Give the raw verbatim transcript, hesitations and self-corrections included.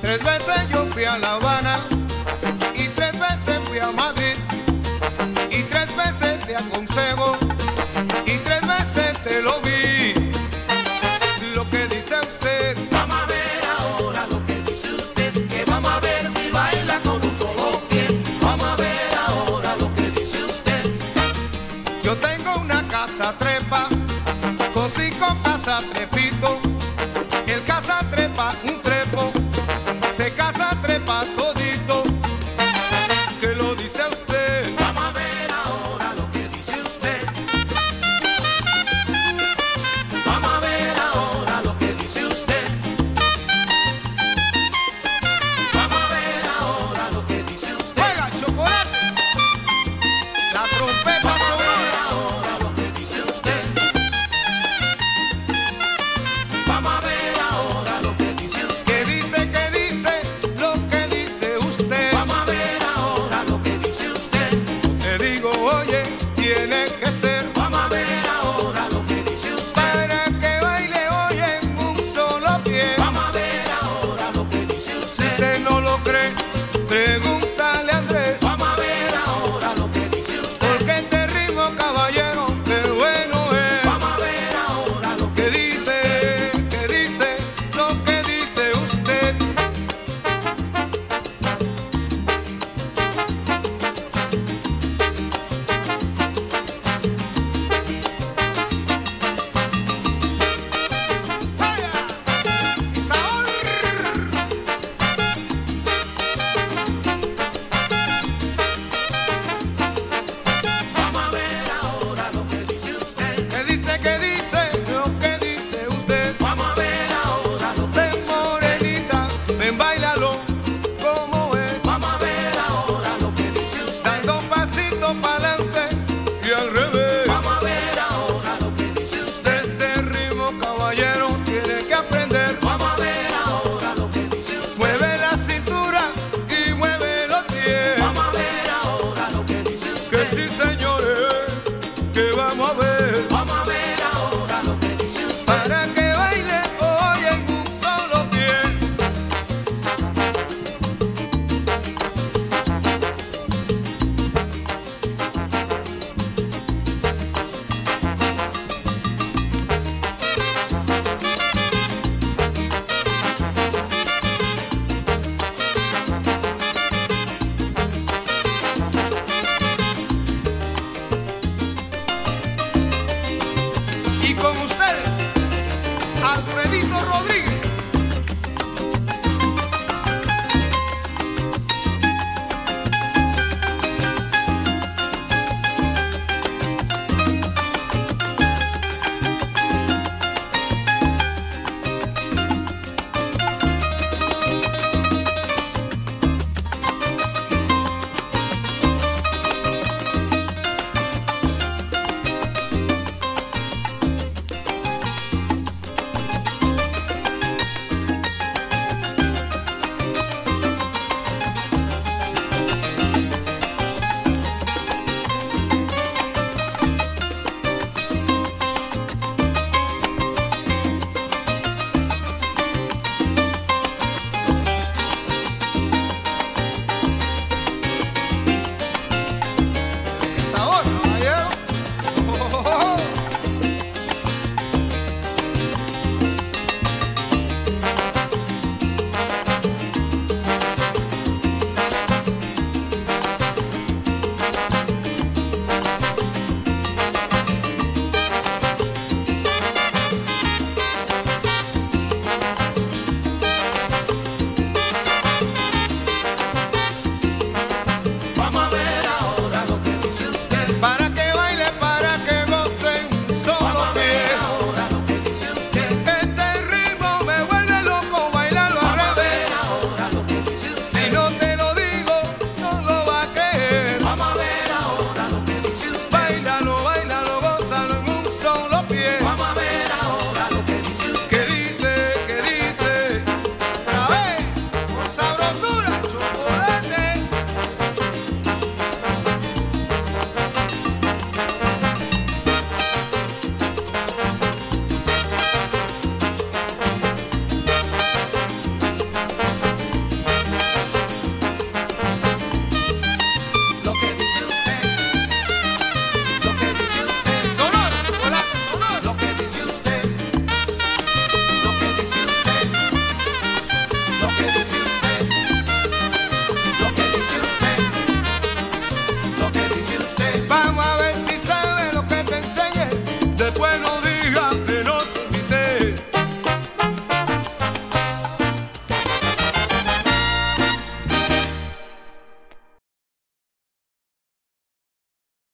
Tres veces yo fui a La Habana y tres veces fui a Madrid y tres veces te aconsejo y tres veces te lo vi. Lo que dice usted, vamos a ver ahora lo que dice usted, que vamos a ver si baila con un solo pie. Vamos a ver ahora lo que dice usted. Yo tengo una casa trepa con cinco casas trepito. El casa trepa un trepo, se casa trepa todito. ¿Qué lo dice usted? Vamos a ver ahora lo que dice usted. bueno